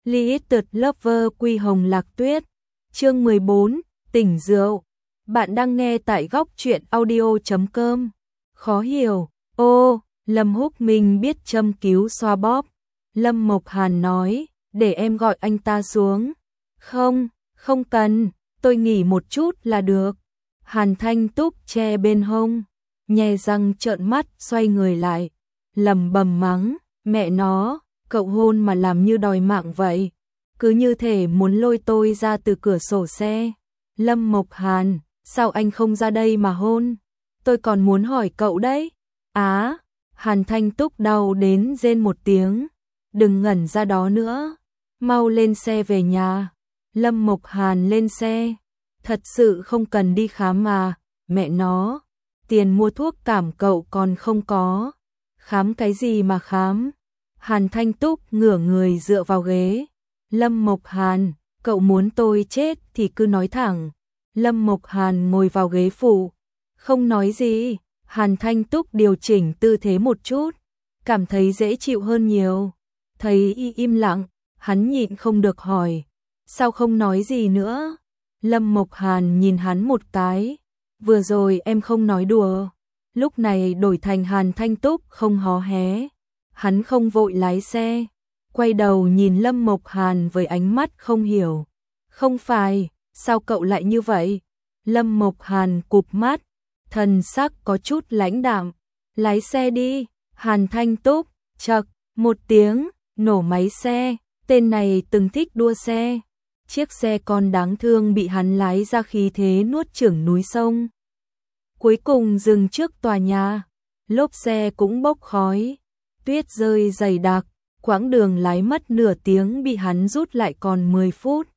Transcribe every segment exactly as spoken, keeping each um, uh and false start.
Limited Lover Quy Hồng Lạc Tuyết. Chương mười bốn, tỉnh rượu. Bạn đang nghe tại góc truyện audio chấm com. Khó hiểu. Ô, Lâm Húc Minh biết châm cứu xoa bóp. Lâm Mộc Hàn nói, để em gọi anh ta xuống. Không, không cần, tôi nghỉ một chút là được. Hàn Thanh Túc che bên hông, nhè răng trợn mắt xoay người lại, lẩm bẩm mắng, mẹ nó, cậu hôn mà làm như đòi mạng vậy. Cứ như thể muốn lôi tôi ra từ cửa sổ xe. Lâm Mộc Hàn, sao anh không ra đây mà hôn? Tôi còn muốn hỏi cậu đấy. Á, Hàn Thanh Túc đau đến rên một tiếng. Đừng ngẩn ra đó nữa. Mau lên xe về nhà. Lâm Mộc Hàn lên xe. Thật sự không cần đi khám mà. Mẹ nó, tiền mua thuốc cảm cậu còn không có. Khám cái gì mà khám? Hàn Thanh Túc ngửa người dựa vào ghế. Lâm Mộc Hàn, cậu muốn tôi chết thì cứ nói thẳng. Lâm Mộc Hàn ngồi vào ghế phụ, không nói gì. Hàn Thanh Túc điều chỉnh tư thế một chút, cảm thấy dễ chịu hơn nhiều. Thấy y im lặng, hắn nhịn không được hỏi, sao không nói gì nữa? Lâm Mộc Hàn nhìn hắn một cái, vừa rồi em không nói đùa. Lúc này đổi thành Hàn Thanh Túc không hó hé. Hắn không vội lái xe, quay đầu nhìn Lâm Mộc Hàn với ánh mắt không hiểu. Không phải, sao cậu lại như vậy? Lâm Mộc Hàn cụp mắt, thần sắc có chút lãnh đạm. Lái xe đi. Hàn Thanh Túc, chậc, một tiếng, nổ máy xe. Tên này từng thích đua xe. Chiếc xe con đáng thương bị hắn lái ra khí thế nuốt chửng núi sông. Cuối cùng dừng trước tòa nhà, lốp xe cũng bốc khói. Tuyết rơi dày đặc, quãng đường lái mất nửa tiếng bị hắn rút lại còn mười phút.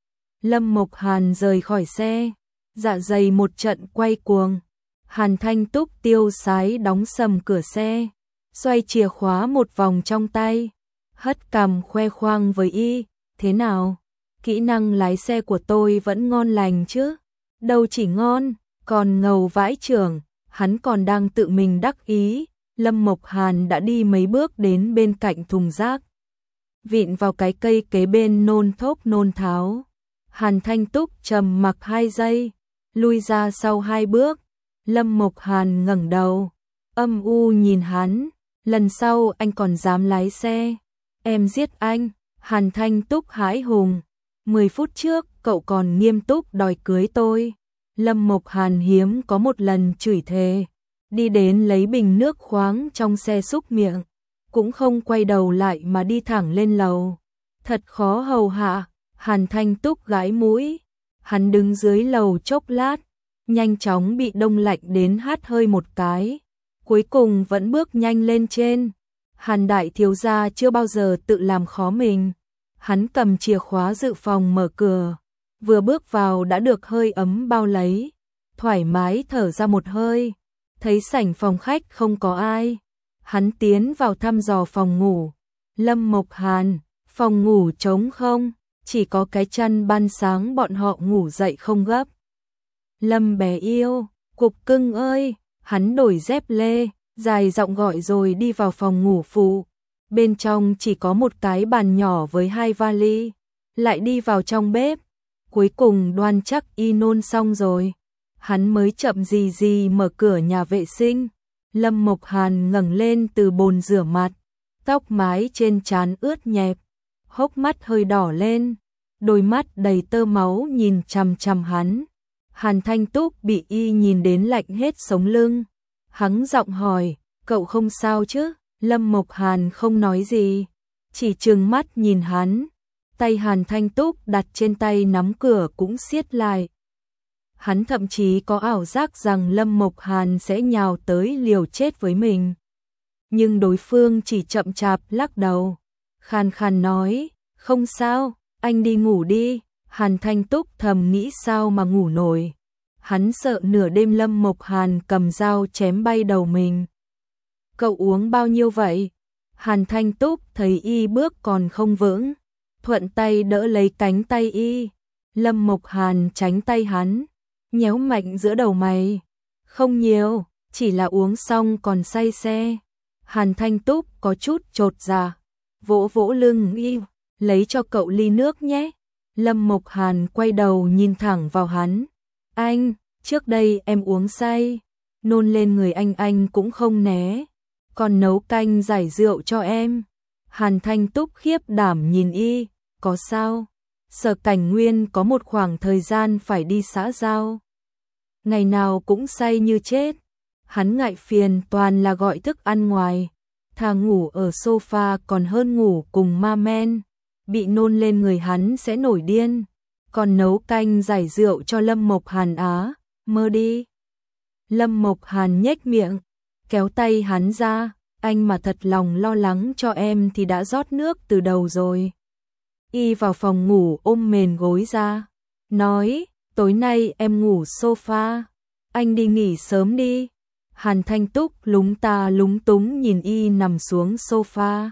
Lâm Mộc Hàn rời khỏi xe, dạ dày một trận quay cuồng. Hàn Thanh Túc tiêu sái đóng sầm cửa xe, xoay chìa khóa một vòng trong tay, hất cằm khoe khoang với y, thế nào? Kỹ năng lái xe của tôi vẫn ngon lành chứ? Đâu chỉ ngon, còn ngầu vãi chưởng. Hắn còn đang tự mình đắc ý. Lâm Mộc Hàn đã đi mấy bước đến bên cạnh thùng rác, vịn vào cái cây kế bên nôn thốc nôn tháo. Hàn Thanh Túc trầm mặc hai giây, lui ra sau hai bước. Lâm Mộc Hàn ngẩng đầu, âm u nhìn hắn, lần sau anh còn dám lái xe, em giết anh. Hàn Thanh Túc hãi hùng, mười phút trước cậu còn nghiêm túc đòi cưới tôi. Lâm Mộc Hàn hiếm có một lần chửi thề, đi đến lấy bình nước khoáng trong xe xúc miệng, cũng không quay đầu lại mà đi thẳng lên lầu. Thật khó hầu hạ. Hàn Thanh Túc gãi mũi, hắn đứng dưới lầu chốc lát, nhanh chóng bị đông lạnh đến hắt hơi một cái, cuối cùng vẫn bước nhanh lên trên. Hàn đại thiếu gia chưa bao giờ tự làm khó mình. Hắn cầm chìa khóa dự phòng mở cửa, vừa bước vào đã được hơi ấm bao lấy, thoải mái thở ra một hơi. Thấy sảnh phòng khách không có ai, hắn tiến vào thăm dò phòng ngủ. Lâm Mộc Hàn, phòng ngủ trống không, chỉ có cái chăn ban sáng bọn họ ngủ dậy không gấp. Lâm bé yêu, cục cưng ơi. Hắn đổi dép lê, dài giọng gọi rồi đi vào phòng ngủ phụ. Bên trong chỉ có một cái bàn nhỏ với hai vali. Lại đi vào trong bếp, cuối cùng đoan chắc y nôn xong rồi, hắn mới chậm gì gì mở cửa nhà vệ sinh. Lâm Mộc Hàn ngẩng lên từ bồn rửa mặt, tóc mái trên trán ướt nhẹp, hốc mắt hơi đỏ lên, đôi mắt đầy tơ máu nhìn chằm chằm hắn. Hàn Thanh Túc bị y nhìn đến lạnh hết sống lưng. Hắn giọng hỏi, cậu không sao chứ? Lâm Mộc Hàn không nói gì, chỉ trừng mắt nhìn hắn. Tay Hàn Thanh Túc đặt trên tay nắm cửa cũng siết lại. Hắn thậm chí có ảo giác rằng Lâm Mộc Hàn sẽ nhào tới liều chết với mình. Nhưng đối phương chỉ chậm chạp lắc đầu, khàn khàn nói, không sao, anh đi ngủ đi. Hàn Thanh Túc thầm nghĩ sao mà ngủ nổi. Hắn sợ nửa đêm Lâm Mộc Hàn cầm dao chém bay đầu mình. Cậu uống bao nhiêu vậy? Hàn Thanh Túc thấy y bước còn không vững, thuận tay đỡ lấy cánh tay y. Lâm Mộc Hàn tránh tay hắn, nhéo mạnh giữa đầu mày. Không nhiều, chỉ là uống xong còn say xe. Hàn Thanh Túc có chút chột dạ, vỗ vỗ lưng y. lấy cho cậu ly nước nhé. Lâm Mộc Hàn quay đầu nhìn thẳng vào hắn. Anh, trước đây em uống say, nôn lên người anh anh cũng không né, còn nấu canh giải rượu cho em. Hàn Thanh Túc khiếp đảm nhìn y, có sao? Sở Cảnh Nguyên có một khoảng thời gian phải đi xã giao, ngày nào cũng say như chết. Hắn ngại phiền toàn là gọi thức ăn ngoài, thà ngủ ở sofa còn hơn ngủ cùng ma men, bị nôn lên người hắn sẽ nổi điên. Còn nấu canh giải rượu cho Lâm Mộc Hàn á, mơ đi. Lâm Mộc Hàn nhếch miệng, kéo tay hắn ra, anh mà thật lòng lo lắng cho em thì đã rót nước từ đầu rồi. Y vào phòng ngủ ôm mền gối ra, nói, tối nay em ngủ sofa, anh đi nghỉ sớm đi. Hàn Thanh Túc lúng ta lúng túng nhìn y nằm xuống sofa.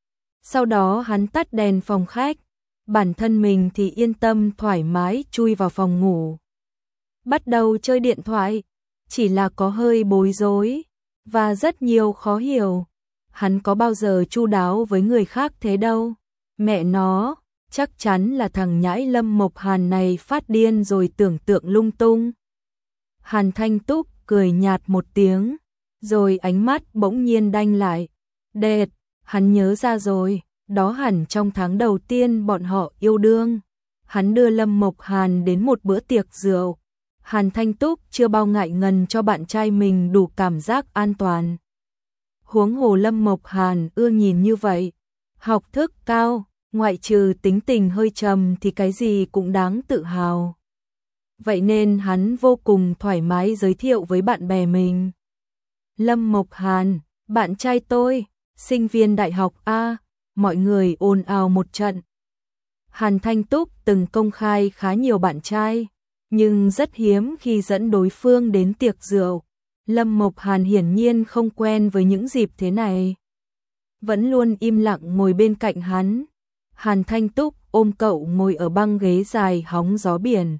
Sau đó hắn tắt đèn phòng khách, bản thân mình thì yên tâm thoải mái chui vào phòng ngủ. Bắt đầu chơi điện thoại, chỉ là có hơi bối rối và rất nhiều khó hiểu. Hắn có bao giờ chu đáo với người khác thế đâu. Mẹ nó, chắc chắn là thằng nhãi Lâm Mộc Hàn này phát điên rồi tưởng tượng lung tung. Hàn Thanh Túc cười nhạt một tiếng, rồi ánh mắt bỗng nhiên đanh lại. Đệt, hắn nhớ ra rồi, đó hẳn trong tháng đầu tiên bọn họ yêu đương. Hắn đưa Lâm Mộc Hàn đến một bữa tiệc rượu. Hàn Thanh Túc chưa bao ngại ngần cho bạn trai mình đủ cảm giác an toàn. Huống hồ Lâm Mộc Hàn ưa nhìn như vậy, học thức cao, ngoại trừ tính tình hơi trầm thì cái gì cũng đáng tự hào. Vậy nên hắn vô cùng thoải mái giới thiệu với bạn bè mình. Lâm Mộc Hàn, bạn trai tôi, sinh viên đại học A, mọi người ồn ào một trận. Hàn Thanh Túc từng công khai khá nhiều bạn trai, nhưng rất hiếm khi dẫn đối phương đến tiệc rượu. Lâm Mộc Hàn hiển nhiên không quen với những dịp thế này, vẫn luôn im lặng ngồi bên cạnh hắn. Hàn Thanh Túc ôm cậu ngồi ở băng ghế dài hóng gió biển.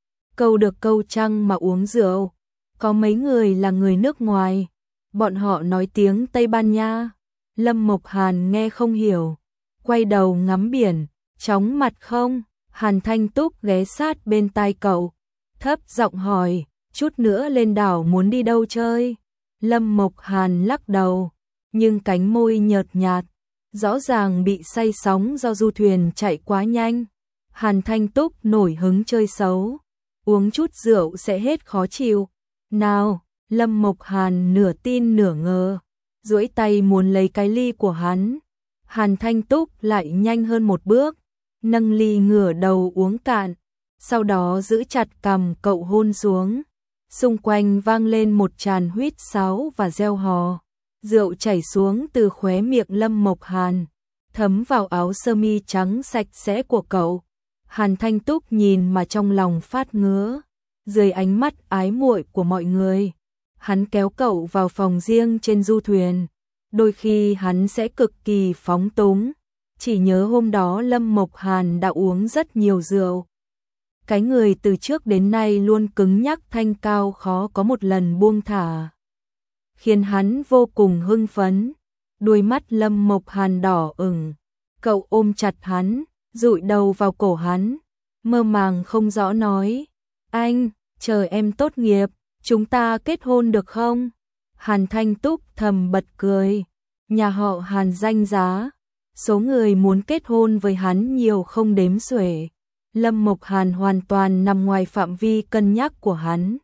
Câu được câu trăng mà uống rượu. Có mấy người là người nước ngoài, bọn họ nói tiếng Tây Ban Nha. Lâm Mộc Hàn nghe không hiểu, quay đầu ngắm biển, chóng mặt không? Hàn Thanh Túc ghé sát bên tai cậu, thấp giọng hỏi, chút nữa lên đảo muốn đi đâu chơi? Lâm Mộc Hàn lắc đầu, nhưng cánh môi nhợt nhạt, rõ ràng bị say sóng do du thuyền chạy quá nhanh. Hàn Thanh Túc nổi hứng chơi xấu, uống chút rượu sẽ hết khó chịu. Nào, Lâm Mộc Hàn nửa tin nửa ngờ, duỗi tay muốn lấy cái ly của hắn. Hàn Thanh Túc lại nhanh hơn một bước, nâng ly ngửa đầu uống cạn, sau đó giữ chặt cằm cậu hôn xuống. Xung quanh vang lên một tràng huýt sáo và reo hò. Rượu chảy xuống từ khóe miệng Lâm Mộc Hàn, thấm vào áo sơ mi trắng sạch sẽ của cậu. Hàn Thanh Túc nhìn mà trong lòng phát ngứa. Dưới ánh mắt ái muội của mọi người, hắn kéo cậu vào phòng riêng trên du thuyền. Đôi khi hắn sẽ cực kỳ phóng túng. Chỉ nhớ hôm đó Lâm Mộc Hàn đã uống rất nhiều rượu. Cái người từ trước đến nay luôn cứng nhắc thanh cao khó có một lần buông thả, khiến hắn vô cùng hưng phấn. Đôi mắt Lâm Mộc Hàn đỏ ửng, cậu ôm chặt hắn, dụi đầu vào cổ hắn, mơ màng không rõ nói, anh, chờ em tốt nghiệp, chúng ta kết hôn được không? Hàn Thanh Túc thầm bật cười, nhà họ Hàn danh giá, số người muốn kết hôn với hắn nhiều không đếm xuể. Lâm Mộc Hàn hoàn toàn nằm ngoài phạm vi cân nhắc của hắn.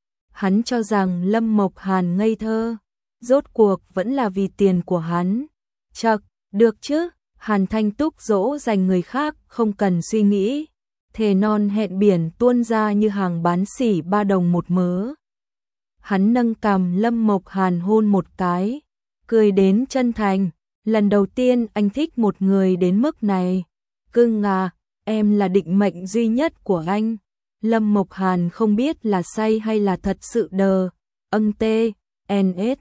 Hắn cho rằng Lâm Mộc Hàn ngây thơ, rốt cuộc vẫn là vì tiền của hắn. Chậc, được chứ, Hàn Thanh Túc dỗ dành người khác không cần suy nghĩ. Thề non hẹn biển tuôn ra như hàng bán sỉ ba đồng một mớ. Hắn nâng cằm Lâm Mộc Hàn hôn một cái, cười đến chân thành. Lần đầu tiên anh thích một người đến mức này. Cưng à, em là định mệnh duy nhất của anh. Lâm Mộc Hàn không biết là say hay là thật sự đờ. Âng tê, en ết.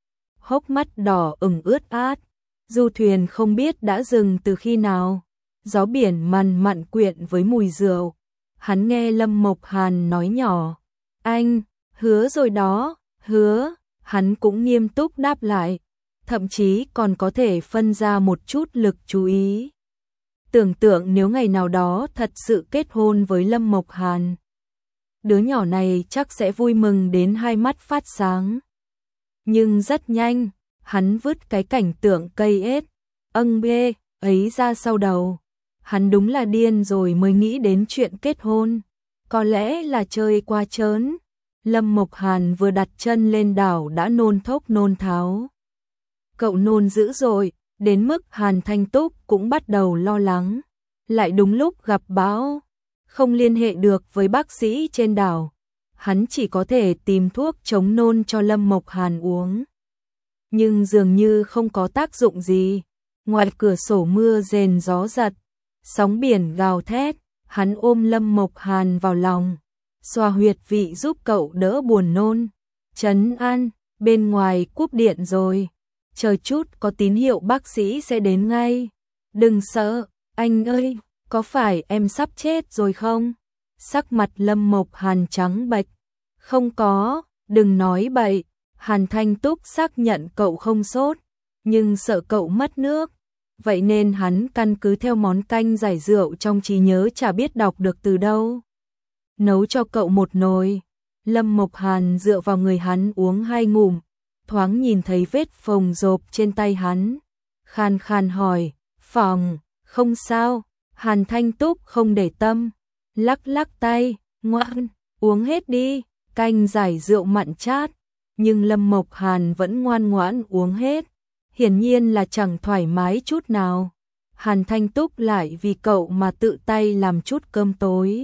Hốc mắt đỏ ửng ướt át. Du thuyền không biết đã dừng từ khi nào. Gió biển mằn mặn quyện với mùi rượu. Hắn nghe Lâm Mộc Hàn nói nhỏ. Anh, hứa rồi đó, hứa. Hắn cũng nghiêm túc đáp lại. Thậm chí còn có thể phân ra một chút lực chú ý. Tưởng tượng nếu ngày nào đó thật sự kết hôn với Lâm Mộc Hàn, đứa nhỏ này chắc sẽ vui mừng đến hai mắt phát sáng. Nhưng rất nhanh, hắn vứt cái cảnh tượng cây ết, âng bê ấy ra sau đầu. Hắn đúng là điên rồi mới nghĩ đến chuyện kết hôn. Có lẽ là chơi quá trớn. Lâm Mộc Hàn vừa đặt chân lên đảo đã nôn thốc nôn tháo. Cậu nôn dữ dội, đến mức Hàn Thanh Túc cũng bắt đầu lo lắng. Lại đúng lúc gặp bão, không liên hệ được với bác sĩ trên đảo. Hắn chỉ có thể tìm thuốc chống nôn cho Lâm Mộc Hàn uống. Nhưng dường như không có tác dụng gì. Ngoài cửa sổ mưa rền gió giật, sóng biển gào thét, hắn ôm Lâm Mộc Hàn vào lòng, xoa huyệt vị giúp cậu đỡ buồn nôn. Trấn an, bên ngoài cúp điện rồi, chờ chút có tín hiệu bác sĩ sẽ đến ngay. Đừng sợ, anh ơi, có phải em sắp chết rồi không? Sắc mặt Lâm Mộc Hàn trắng bệch. Không có, đừng nói bậy. Hàn Thanh Túc xác nhận cậu không sốt, nhưng sợ cậu mất nước. Vậy nên hắn căn cứ theo món canh giải rượu trong trí nhớ chả biết đọc được từ đâu. Nấu cho cậu một nồi. Lâm Mộc Hàn dựa vào người hắn uống hai ngụm, thoáng nhìn thấy vết phồng rộp trên tay hắn. Khan khan hỏi, phòng, không sao. Hàn Thanh Túc không để tâm, lắc lắc tay, ngoan, uống hết đi, canh giải rượu mặn chát. Nhưng Lâm Mộc Hàn vẫn ngoan ngoãn uống hết. Hiển nhiên là chẳng thoải mái chút nào. Hàn Thanh Túc lại vì cậu mà tự tay làm chút cơm tối,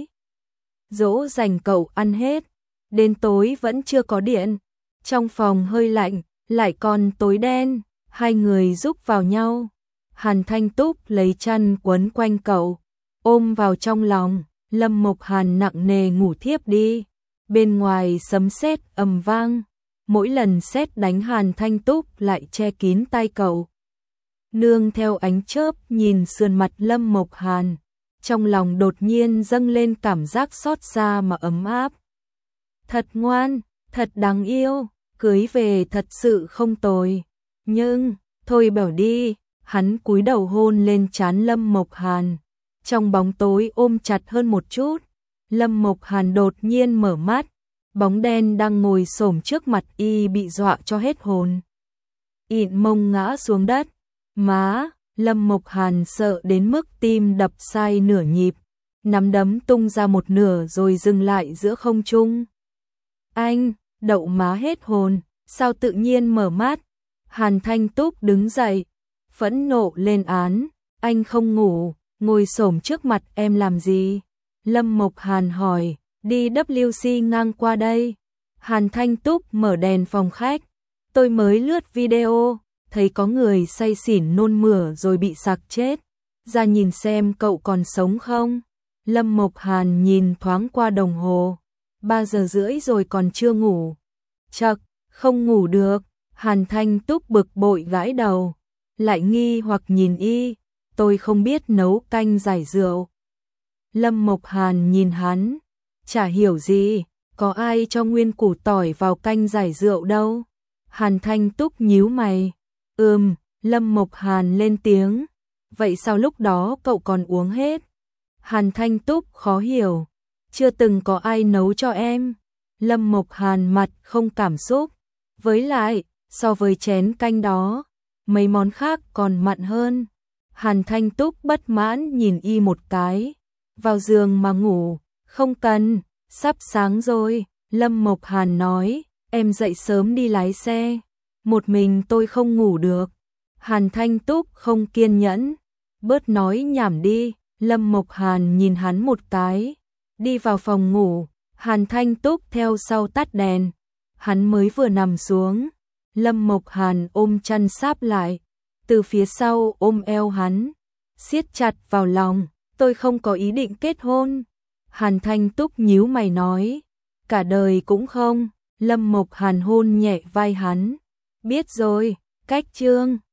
dỗ dành cậu ăn hết. Đến tối vẫn chưa có điện, trong phòng hơi lạnh, lại còn tối đen. Hai người rúc vào nhau. Hàn Thanh Túc lấy chăn quấn quanh cậu, ôm vào trong lòng. Lâm Mộc Hàn nặng nề ngủ thiếp đi. Bên ngoài sấm sét ầm vang, mỗi lần sét đánh Hàn Thanh Túc lại che kín tai cậu. Nương theo ánh chớp nhìn sườn mặt Lâm Mộc Hàn, trong lòng đột nhiên dâng lên cảm giác xót xa mà ấm áp. Thật ngoan, thật đáng yêu, cưới về thật sự không tồi. Nhưng, thôi bảo đi. Hắn cúi đầu hôn lên trán Lâm Mộc Hàn, trong bóng tối ôm chặt hơn một chút. Lâm Mộc Hàn đột nhiên mở mắt, bóng đen đang ngồi xổm trước mặt y bị dọa cho hết hồn. Ịn mông ngã xuống đất. Má, Lâm Mộc Hàn sợ đến mức tim đập sai nửa nhịp, nắm đấm tung ra một nửa rồi dừng lại giữa không trung. Anh, đậu má hết hồn, sao tự nhiên mở mắt? Hàn Thanh Túc đứng dậy, phẫn nộ lên án, anh không ngủ, ngồi xổm trước mặt em làm gì? Lâm Mộc Hàn hỏi, đi W C ngang qua đây. Hàn Thanh Túc mở đèn phòng khách, tôi mới lướt video, thấy có người say xỉn nôn mửa rồi bị sặc chết, ra nhìn xem cậu còn sống không. Lâm Mộc Hàn nhìn thoáng qua đồng hồ, ba giờ rưỡi rồi còn chưa ngủ. Chậc, không ngủ được. Hàn Thanh Túc bực bội gãi đầu, lại nghi hoặc nhìn y, tôi không biết nấu canh giải rượu. Lâm Mộc Hàn nhìn hắn, chả hiểu gì, có ai cho nguyên củ tỏi vào canh giải rượu đâu. Hàn Thanh Túc nhíu mày, ừm. Lâm Mộc Hàn lên tiếng, vậy sao lúc đó cậu còn uống hết? Hàn Thanh Túc khó hiểu, chưa từng có ai nấu cho em. Lâm Mộc Hàn mặt không cảm xúc, với lại, so với chén canh đó, mấy món khác còn mặn hơn. Hàn Thanh Túc bất mãn nhìn y một cái, vào giường mà ngủ, không cần, sắp sáng rồi. Lâm Mộc Hàn nói, em dậy sớm đi lái xe, một mình tôi không ngủ được. Hàn Thanh Túc không kiên nhẫn, bớt nói nhảm đi. Lâm Mộc Hàn nhìn hắn một cái, đi vào phòng ngủ. Hàn Thanh Túc theo sau tắt đèn, hắn mới vừa nằm xuống. Lâm Mộc Hàn ôm chăn sáp lại, từ phía sau ôm eo hắn, siết chặt vào lòng. Tôi không có ý định kết hôn. Hàn Thanh Túc nhíu mày nói, cả đời cũng không. Lâm Mộc Hàn hôn nhẹ vai hắn, biết rồi, cách chương.